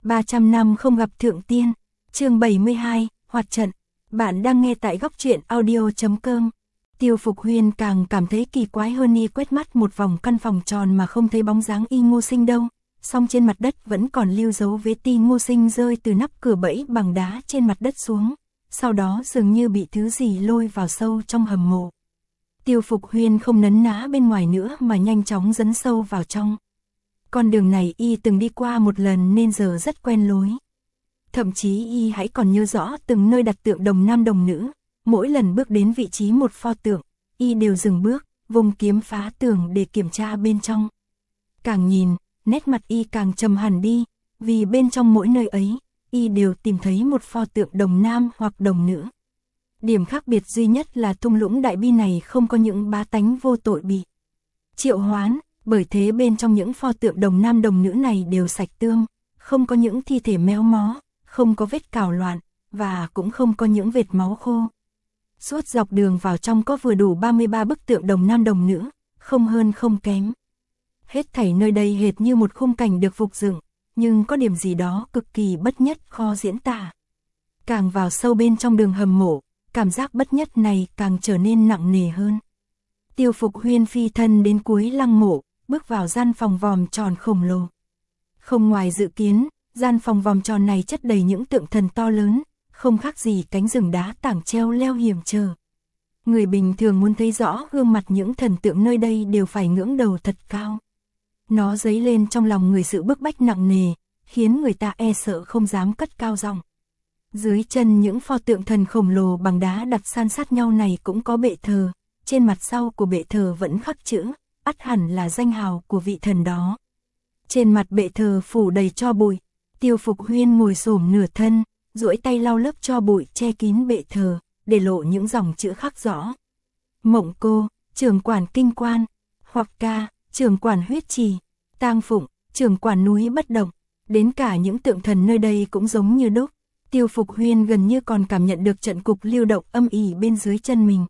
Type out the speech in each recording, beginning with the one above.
300 năm không gặp thượng tiên. Chương 72, hoạt trận. Bạn đang nghe tại góc truyện audio.com. Tiêu Phục Huyên càng cảm thấy kỳ quái hơn, y quét mắt một vòng căn phòng tròn mà không thấy bóng dáng y Ngô Sinh đâu, song trên mặt đất vẫn còn lưu dấu vết ti Ngô Sinh rơi từ nắp cửa bẫy bằng đá trên mặt đất xuống, sau đó dường như bị thứ gì lôi vào sâu trong hầm mộ. Tiêu Phục Huyên không nấn ná bên ngoài nữa mà nhanh chóng dấn sâu vào trong. Con đường này y từng đi qua một lần nên giờ rất quen lối. Thậm chí y hãy còn nhớ rõ từng nơi đặt tượng đồng nam đồng nữ. Mỗi lần bước đến vị trí một pho tượng, y đều dừng bước, vùng kiếm phá tường để kiểm tra bên trong. Càng nhìn, nét mặt y càng trầm hẳn đi, vì bên trong mỗi nơi ấy, y đều tìm thấy một pho tượng đồng nam hoặc đồng nữ. Điểm khác biệt duy nhất là thung lũng đại bi này không có những bá tánh vô tội bị triệu hoán, bởi thế bên trong những pho tượng đồng nam đồng nữ này đều sạch tươm, không có những thi thể méo mó, không có vết cào loạn, và cũng không có những vệt máu khô. Suốt dọc đường vào trong có vừa đủ 33 bức tượng đồng nam đồng nữ, không hơn không kém. Hết thảy nơi đây hệt như một khung cảnh được phục dựng, nhưng có điểm gì đó cực kỳ bất nhất khó diễn tả. Càng vào sâu bên trong đường hầm mộ, cảm giác bất nhất này càng trở nên nặng nề hơn. Tiêu Phục Huyên phi thân đến cuối lăng mộ, bước vào gian phòng vòm tròn khổng lồ. Không ngoài dự kiến, gian phòng vòm tròn này chất đầy những tượng thần to lớn, không khác gì cánh rừng đá tảng treo leo hiểm trở. Người bình thường muốn thấy rõ gương mặt những thần tượng nơi đây đều phải ngưỡng đầu thật cao. Nó dấy lên trong lòng người sự bức bách nặng nề, khiến người ta e sợ không dám cất cao giọng. Dưới chân những pho tượng thần khổng lồ bằng đá đặt san sát nhau này cũng có bệ thờ, trên mặt sau của bệ thờ vẫn khắc chữ, ắt hẳn là danh hào của vị thần đó. Trên mặt bệ thờ phủ đầy tro bụi, Tiêu Phục Huyên ngồi xổm nửa thân, duỗi tay lau lớp tro bụi che kín bệ thờ, để lộ những dòng chữ khắc rõ. Mộng Cô, trưởng quản kinh quan; Hoặc Ca, trưởng quản huyết trì; Tang Phụng, trưởng quản núi bất động. Đến cả những tượng thần nơi đây cũng giống như đúc. Tiêu Phục Huyên gần như còn cảm nhận được trận cục lưu động âm ỉ bên dưới chân mình.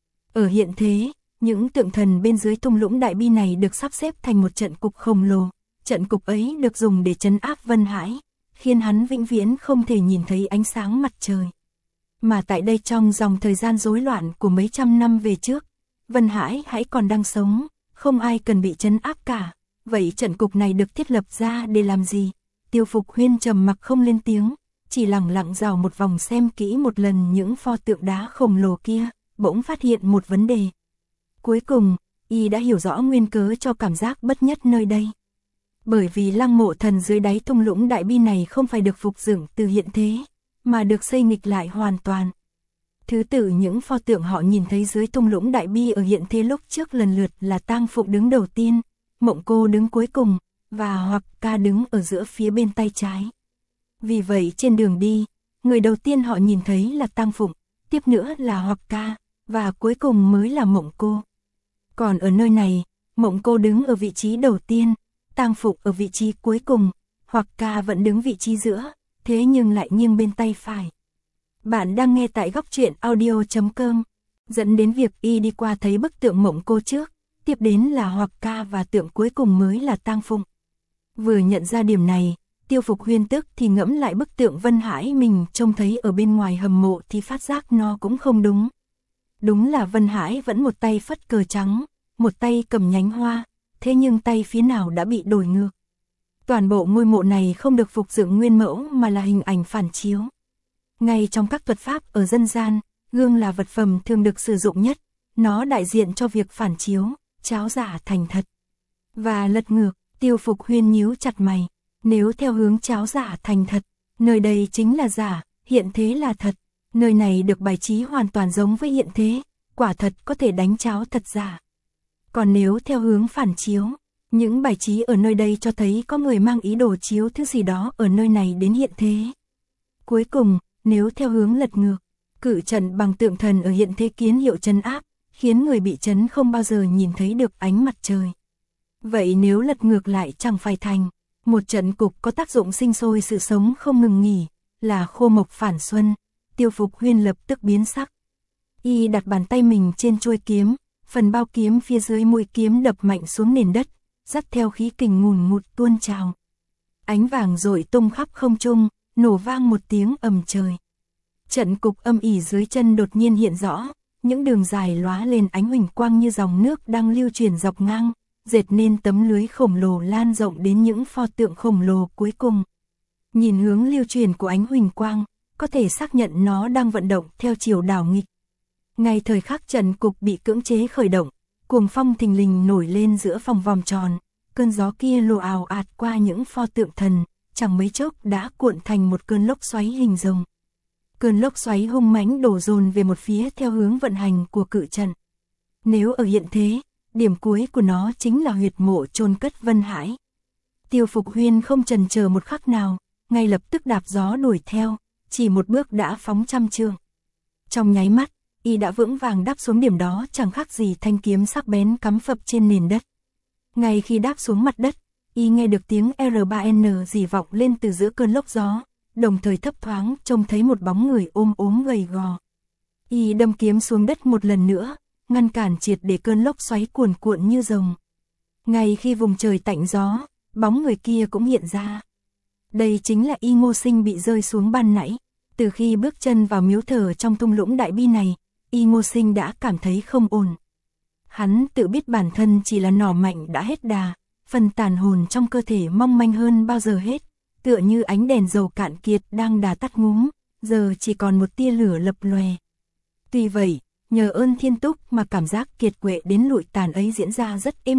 Ở hiện thế, những tượng thần bên dưới thung lũng đại bi này được sắp xếp thành một trận cục khổng lồ. Trận cục ấy được dùng để trấn áp Vân Hải, khiến hắn vĩnh viễn không thể nhìn thấy ánh sáng mặt trời. Mà tại đây trong dòng thời gian rối loạn của mấy trăm năm về trước, Vân Hải hãy còn đang sống, không ai cần bị trấn áp cả. Vậy trận cục này được thiết lập ra để làm gì? Tiêu Phục Huyên trầm mặc không lên tiếng, chỉ lặng lặng dạo một vòng xem kỹ một lần những pho tượng đá khổng lồ kia, bỗng phát hiện một vấn đề. Cuối cùng, y đã hiểu rõ nguyên cớ cho cảm giác bất nhất nơi đây. Bởi vì lăng mộ thần dưới đáy thung lũng đại bi này không phải được phục dựng từ hiện thế, mà được xây nghịch lại hoàn toàn. Thứ tự những pho tượng họ nhìn thấy dưới thung lũng đại bi ở hiện thế lúc trước lần lượt là Tang Phụng đứng đầu tiên, Mộng Cô đứng cuối cùng, và Hoặc Ca đứng ở giữa phía bên tay trái. Vì vậy trên đường đi, người đầu tiên họ nhìn thấy là Tang Phụng, tiếp nữa là Hoặc Ca, và cuối cùng mới là Mộng Cô. Còn ở nơi này, Mộng Cô đứng ở vị trí đầu tiên, Tang Phụng ở vị trí cuối cùng, Hoặc Ca vẫn đứng vị trí giữa, thế nhưng lại nghiêng bên tay phải. Bạn đang nghe tại góc truyện audio.com, dẫn đến việc y đi qua thấy bức tượng Mộng Cô trước, tiếp đến là Hoặc Ca và tượng cuối cùng mới là Tang Phụng. Vừa nhận ra điểm này, Tiêu Phục Huyên tức thì ngẫm lại bức tượng Vân Hải mình trông thấy ở bên ngoài hầm mộ thì phát giác nó cũng không đúng. Đúng là Vân Hải vẫn một tay phất cờ trắng, một tay cầm nhánh hoa, thế nhưng tay phía nào đã bị đổi ngược. Toàn bộ ngôi mộ này không được phục dựng nguyên mẫu mà là hình ảnh phản chiếu. Ngay trong các thuật pháp ở dân gian, gương là vật phẩm thường được sử dụng nhất, nó đại diện cho việc phản chiếu, cháo giả thành thật. Và lật ngược, Tiêu Phục Huyên nhíu chặt mày, nếu theo hướng cháo giả thành thật, nơi đây chính là giả, hiện thế là thật. Nơi này được bài trí hoàn toàn giống với hiện thế, quả thật có thể đánh cháo thật giả. Còn nếu theo hướng phản chiếu, những bài trí ở nơi đây cho thấy có người mang ý đồ chiếu thứ gì đó ở nơi này đến hiện thế. Cuối cùng, nếu theo hướng lật ngược, cử trận bằng tượng thần ở hiện thế kiến hiệu trấn áp, khiến người bị trấn không bao giờ nhìn thấy được ánh mặt trời. Vậy nếu lật ngược lại chẳng phải thành một trận cục có tác dụng sinh sôi sự sống không ngừng nghỉ, là khô mộc phản xuân. Tiêu Phục Huyên lập tức biến sắc. Y đặt bàn tay mình trên chuôi kiếm, phần bao kiếm phía dưới mũi kiếm đập mạnh xuống nền đất, dắt theo khí kình ngùn ngụt tuôn trào. Ánh vàng rọi tung khắp không trung, nổ vang một tiếng ầm trời. Trận cục âm ỉ dưới chân đột nhiên hiện rõ, những đường dài lóa lên ánh huỳnh quang như dòng nước đang lưu chuyển dọc ngang, dệt nên tấm lưới khổng lồ lan rộng đến những pho tượng khổng lồ cuối cùng. Nhìn hướng lưu chuyển của ánh huỳnh quang, có thể xác nhận nó đang vận động theo chiều đảo nghịch. Ngay thời khắc trận cục bị cưỡng chế khởi động, cuồng phong thình lình nổi lên giữa phòng vòng tròn, cơn gió kia lùa ào ạt qua những pho tượng thần, chẳng mấy chốc đã cuộn thành một cơn lốc xoáy hình rồng. Cơn lốc xoáy hung mãnh đổ dồn về một phía theo hướng vận hành của cự trận. Nếu ở hiện thế, điểm cuối của nó chính là huyệt mộ chôn cất Vân Hải. Tiêu Phục Huyên không chần chờ một khắc nào, ngay lập tức đạp gió đuổi theo, chỉ một bước đã phóng trăm trượng. Trong nháy mắt, y đã vững vàng đáp xuống điểm đó, chẳng khác gì thanh kiếm sắc bén cắm phập trên nền đất. Ngay khi đáp xuống mặt đất, y nghe được tiếng R3N rỉ vọng lên từ giữa cơn lốc gió, đồng thời thấp thoáng trông thấy một bóng người ôm ốm gầy gò. Y đâm kiếm xuống đất một lần nữa, ngăn cản triệt để cơn lốc xoáy cuồn cuộn như rồng. Ngay khi vùng trời tạnh gió, bóng người kia cũng hiện ra. Đây chính là Y Ngô Sinh bị rơi xuống ban nãy. Từ khi bước chân vào miếu thờ trong thung lũng đại bi này, Y Ngô Sinh đã cảm thấy không ổn. Hắn tự biết bản thân chỉ là nỏ mạnh đã hết đà, phần tàn hồn trong cơ thể mong manh hơn bao giờ hết, tựa như ánh đèn dầu cạn kiệt đang đà tắt ngúm, giờ chỉ còn một tia lửa lập lòe. Tuy vậy, nhờ ơn Thiên Túc mà cảm giác kiệt quệ đến lụi tàn ấy diễn ra rất êm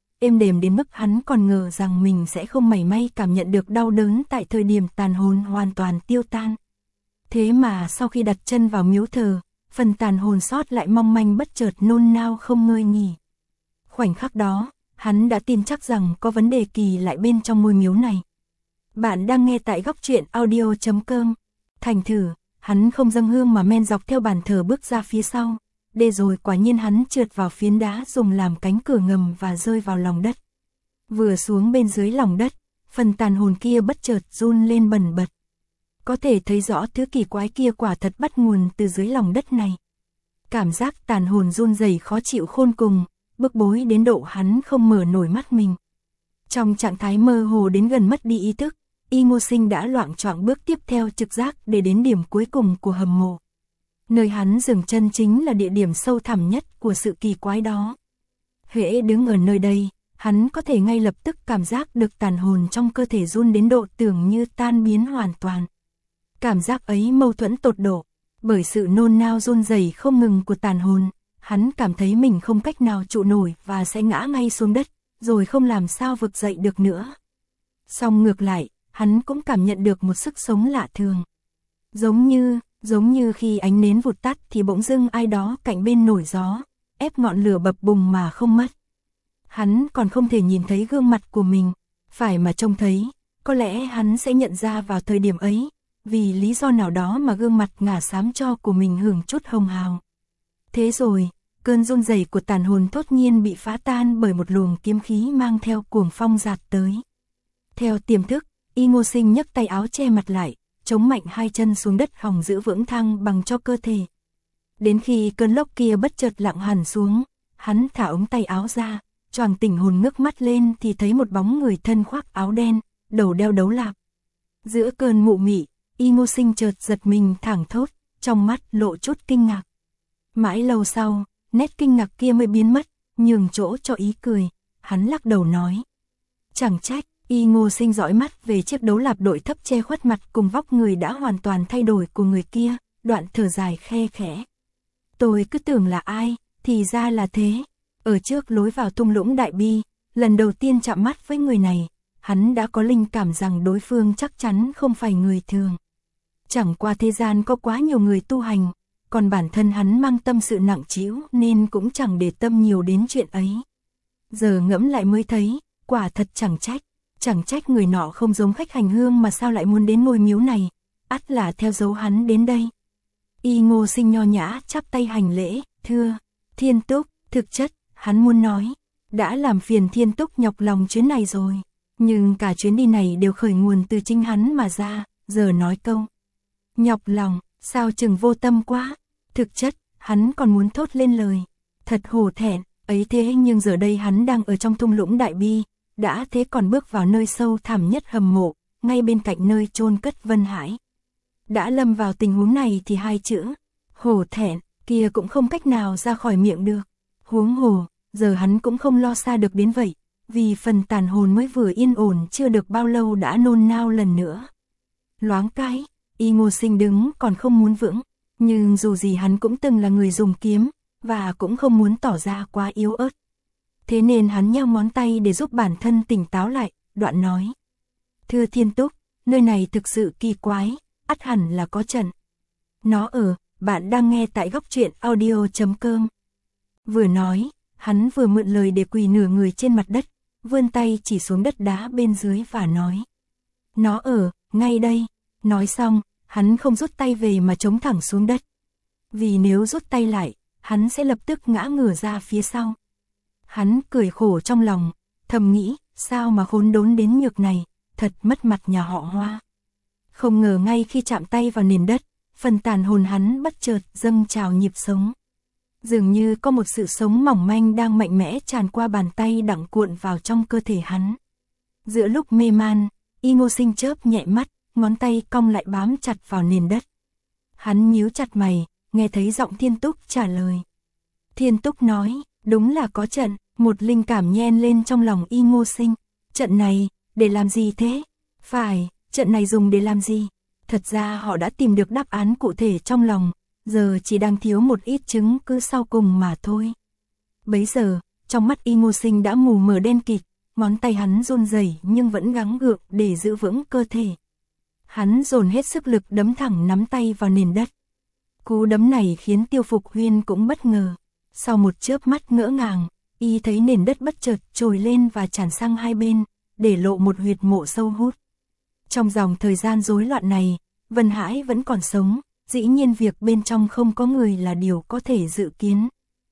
đềm đến mức hắn còn ngờ rằng mình sẽ không mảy may cảm nhận được đau đớn tại thời điểm tàn hồn hoàn toàn tiêu tan. Thế mà sau khi đặt chân vào miếu thờ, phần tàn hồn sót lại mong manh bất chợt nôn nao không ngơi nghỉ. Khoảnh khắc đó, hắn đã tin chắc rằng có vấn đề kỳ lạ bên trong ngôi miếu này. Bạn đang nghe tại góc truyện audio.com. Thành thử, hắn không dâng hương mà men dọc theo bàn thờ bước ra phía sau. Để rồi quả nhiên hắn trượt vào phiến đá dùng làm cánh cửa ngầm và rơi vào lòng đất. Vừa xuống bên dưới lòng đất, phần tàn hồn kia bất chợt run lên bần bật. Có thể thấy rõ thứ kỳ quái kia quả thật bắt nguồn từ dưới lòng đất này. Cảm giác tàn hồn run rẩy khó chịu khôn cùng, bức bối đến độ hắn không mở nổi mắt mình. Trong trạng thái mơ hồ đến gần mất đi ý thức, Y Ngô Sinh đã loạng choạng bước tiếp theo trực giác để đến điểm cuối cùng của hầm mộ. Nơi hắn dừng chân chính là địa điểm sâu thẳm nhất của sự kỳ quái đó. Hễ đứng ở nơi đây, hắn có thể ngay lập tức cảm giác được tàn hồn trong cơ thể run đến độ tưởng như tan biến hoàn toàn. Cảm giác ấy mâu thuẫn tột độ, bởi sự nôn nao run rẩy không ngừng của tàn hồn, hắn cảm thấy mình không cách nào trụ nổi và sẽ ngã ngay xuống đất, rồi không làm sao vực dậy được nữa. Song ngược lại, hắn cũng cảm nhận được một sức sống lạ thường. Giống như khi ánh nến vụt tắt thì bỗng dưng ai đó cạnh bên nổi gió, ép ngọn lửa bập bùng mà không mất. Hắn còn không thể nhìn thấy gương mặt của mình, phải mà trông thấy, có lẽ hắn sẽ nhận ra vào thời điểm ấy, vì lý do nào đó mà gương mặt ngả xám cho của mình hưởng chút hồng hào. Thế rồi, cơn run rẩy của tàn hồn thốt nhiên bị phá tan bởi một luồng kiếm khí mang theo cuồng phong dạt tới. Theo tiềm thức, Y Ngô Sinh nhấc tay áo che mặt lại, chống mạnh hai chân xuống đất hòng giữ vững thăng bằng cho cơ thể. Đến khi cơn lốc kia bất chợt lặng hẳn xuống, hắn thả ống tay áo ra, choàng tỉnh hồn ngước mắt lên thì thấy một bóng người thân khoác áo đen, đầu đeo đấu lạp. Giữa cơn mụ mị, Y Ngô Sinh chợt giật mình thảng thốt, trong mắt lộ chút kinh ngạc. Mãi lâu sau, nét kinh ngạc kia mới biến mất, nhường chỗ cho ý cười, hắn lắc đầu nói. Chẳng trách. Y Ngô Sinh dõi mắt về chiếc đấu lạp đội thấp che khuất mặt cùng vóc người đã hoàn toàn thay đổi của người kia, đoạn thở dài khe khẽ. Tôi cứ tưởng là ai, thì ra là thế. Ở trước lối vào thung lũng đại bi, lần đầu tiên chạm mắt với người này, hắn đã có linh cảm rằng đối phương chắc chắn không phải người thường. Chẳng qua thế gian có quá nhiều người tu hành, còn bản thân hắn mang tâm sự nặng trĩu nên cũng chẳng để tâm nhiều đến chuyện ấy. Giờ ngẫm lại mới thấy, quả thật chẳng trách người nọ không giống khách hành hương mà sao lại muốn đến ngôi miếu này, ắt là theo dấu hắn đến đây. Y Ngô Sinh nho nhã chắp tay hành lễ, thưa, Thiên Túc, thực chất, hắn muốn nói, đã làm phiền Thiên Túc nhọc lòng chuyến này rồi, nhưng cả chuyến đi này đều khởi nguồn từ chính hắn mà ra, giờ nói câu. Nhọc lòng, sao chừng vô tâm quá, thực chất, hắn còn muốn thốt lên lời, thật hổ thẹn, ấy thế nhưng giờ đây hắn đang ở trong thung lũng đại bi, đã thế còn bước vào nơi sâu thẳm nhất hầm mộ, ngay bên cạnh nơi chôn cất Vân Hải. Đã lâm vào tình huống này thì hai chữ hổ thẹn kia cũng không cách nào ra khỏi miệng được. Huống hồ, giờ hắn cũng không lo xa được đến vậy, vì phần tàn hồn mới vừa yên ổn chưa được bao lâu đã nôn nao lần nữa. Loáng cái, Y Ngô Sinh đứng còn không muốn vững, nhưng dù gì hắn cũng từng là người dùng kiếm, và cũng không muốn tỏ ra quá yếu ớt. Thế nên hắn nheo ngón tay để giúp bản thân tỉnh táo lại, đoạn nói. Thưa Thiên Túc, nơi này thực sự kỳ quái, ắt hẳn là có trận. Nó ở, bạn đang nghe tại góc truyện audio.com. Vừa nói, hắn vừa mượn lời để quỳ nửa người trên mặt đất, vươn tay chỉ xuống đất đá bên dưới và nói. Nó ở, ngay đây. Nói xong, hắn không rút tay về mà chống thẳng xuống đất. Vì nếu rút tay lại, hắn sẽ lập tức ngã ngửa ra phía sau. Hắn cười khổ trong lòng, thầm nghĩ, sao mà khốn đốn đến nhược này, thật mất mặt nhà họ Hoa. Không ngờ ngay khi chạm tay vào nền đất, phần tàn hồn hắn bất chợt dâng trào nhịp sống. Dường như có một sự sống mỏng manh đang mạnh mẽ tràn qua bàn tay đặng cuộn vào trong cơ thể hắn. Giữa lúc mê man, Y Ngô Sinh chớp nhẹ mắt, ngón tay cong lại bám chặt vào nền đất. Hắn nhíu chặt mày, nghe thấy giọng Thiên Túc trả lời. Thiên Túc nói, đúng là có trận, một linh cảm nhen lên trong lòng Y Ngô Sinh. Trận này, để làm gì thế? Phải, trận này dùng để làm gì? Thật ra họ đã tìm được đáp án cụ thể trong lòng, giờ chỉ đang thiếu một ít chứng cứ sau cùng mà thôi. Bấy giờ, trong mắt Y Ngô Sinh đã mù mờ đen kịt, ngón tay hắn run rẩy nhưng vẫn gắng gượng để giữ vững cơ thể. Hắn dồn hết sức lực đấm thẳng nắm tay vào nền đất. Cú đấm này khiến Tiêu Phục Huyên cũng bất ngờ. Sau một chớp mắt ngỡ ngàng, y thấy nền đất bất chợt trồi lên và tràn sang hai bên, để lộ một huyệt mộ sâu hút. Trong dòng thời gian rối loạn này, Vân Hải vẫn còn sống, dĩ nhiên việc bên trong không có người là điều có thể dự kiến.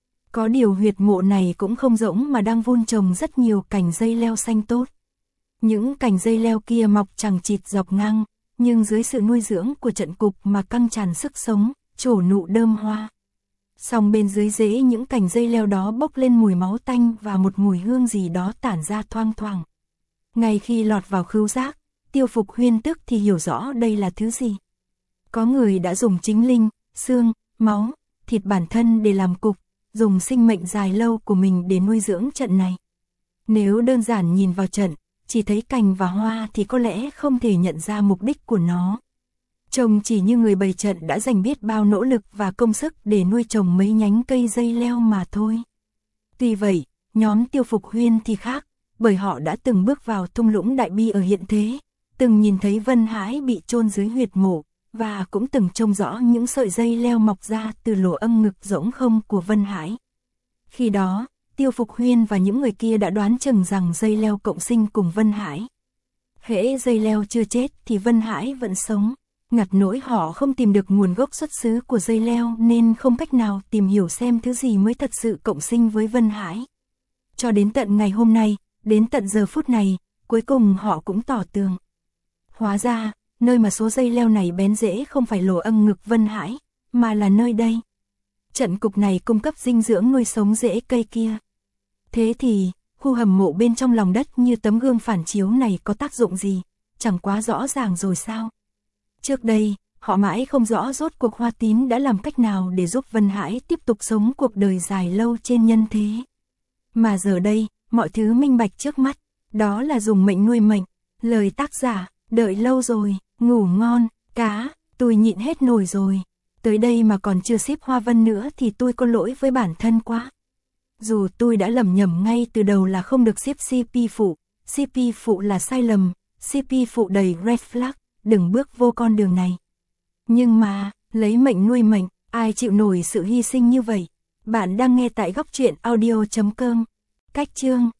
Có điều huyệt mộ này cũng không rỗng mà đang vun trồng rất nhiều cành dây leo xanh tốt. Những cành dây leo kia mọc chằng chịt dọc ngang, nhưng dưới sự nuôi dưỡng của trận cục mà căng tràn sức sống, trổ nụ đơm hoa. Song bên dưới rễ những cành dây leo đó bốc lên mùi máu tanh và một mùi hương gì đó tản ra thoang thoảng. Ngay khi lọt vào khứu giác, Tiêu Phục Huyên tức thì hiểu rõ đây là thứ gì. Có người đã dùng chính linh, xương, máu, thịt bản thân để làm cục, dùng sinh mệnh dài lâu của mình để nuôi dưỡng trận này. Nếu đơn giản nhìn vào trận, chỉ thấy cành và hoa thì có lẽ không thể nhận ra mục đích của nó. Trông chỉ như người bày trận đã dành biết bao nỗ lực và công sức để nuôi trồng mấy nhánh cây dây leo mà thôi. Tuy vậy, nhóm Tiêu Phục Huyên thì khác, bởi họ đã từng bước vào thung lũng đại bi ở hiện thế, từng nhìn thấy Vân Hải bị chôn dưới huyệt mộ, và cũng từng trông rõ những sợi dây leo mọc ra từ lỗ âm ngực rỗng không của Vân Hải. Khi đó, Tiêu Phục Huyên và những người kia đã đoán chừng rằng dây leo cộng sinh cùng Vân Hải. Hễ dây leo chưa chết thì Vân Hải vẫn sống. Ngặt nỗi họ không tìm được nguồn gốc xuất xứ của dây leo nên không cách nào tìm hiểu xem thứ gì mới thật sự cộng sinh với Vân Hải. Cho đến tận ngày hôm nay, đến tận giờ phút này, cuối cùng họ cũng tỏ tường. Hóa ra, nơi mà số dây leo này bén rễ không phải lỗ âm ngực Vân Hải, mà là nơi đây. Trận cục này cung cấp dinh dưỡng nuôi sống rễ cây kia. Thế thì, khu hầm mộ bên trong lòng đất như tấm gương phản chiếu này có tác dụng gì, chẳng quá rõ ràng rồi sao? Trước đây, họ mãi không rõ rốt cuộc Hoa Tín đã làm cách nào để giúp Vân Hải tiếp tục sống cuộc đời dài lâu trên nhân thế. Mà giờ đây, mọi thứ minh bạch trước mắt, đó là dùng mệnh nuôi mệnh. Lời tác giả, đợi lâu rồi, ngủ ngon, cá, tôi nhịn hết nổi rồi. Tới đây mà còn chưa ship Hoa Vân nữa thì tôi có lỗi với bản thân quá. Dù tôi đã lầm nhầm ngay từ đầu là không được ship CP phụ là sai lầm, CP phụ đầy red flag, đừng bước vô con đường này. Nhưng mà, lấy mệnh nuôi mệnh, ai chịu nổi sự hy sinh như vậy? Bạn đang nghe tại góc truyện audio.com. Cách chương